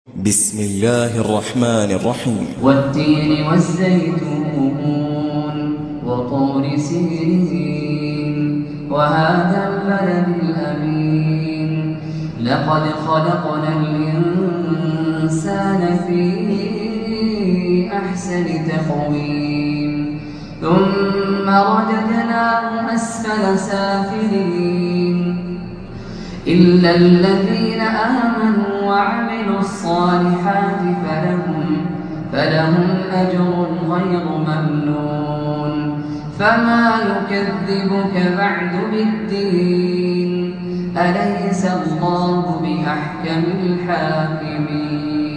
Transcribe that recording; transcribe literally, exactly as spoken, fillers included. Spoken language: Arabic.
بسم الله الرحمن الرحيم. والتين والزيتون وطور سينين وهذا البلد الأمين لقد خلقنا الإنسان في أحسن تقويم ثم رددناه أسفل سافلين إلا الذين آمنوا وعملوا الصالحات فلهم, فلهم أجر غير ممنون فما يكذبك بعد بالدين أليس الله بأحكم الحاكمين.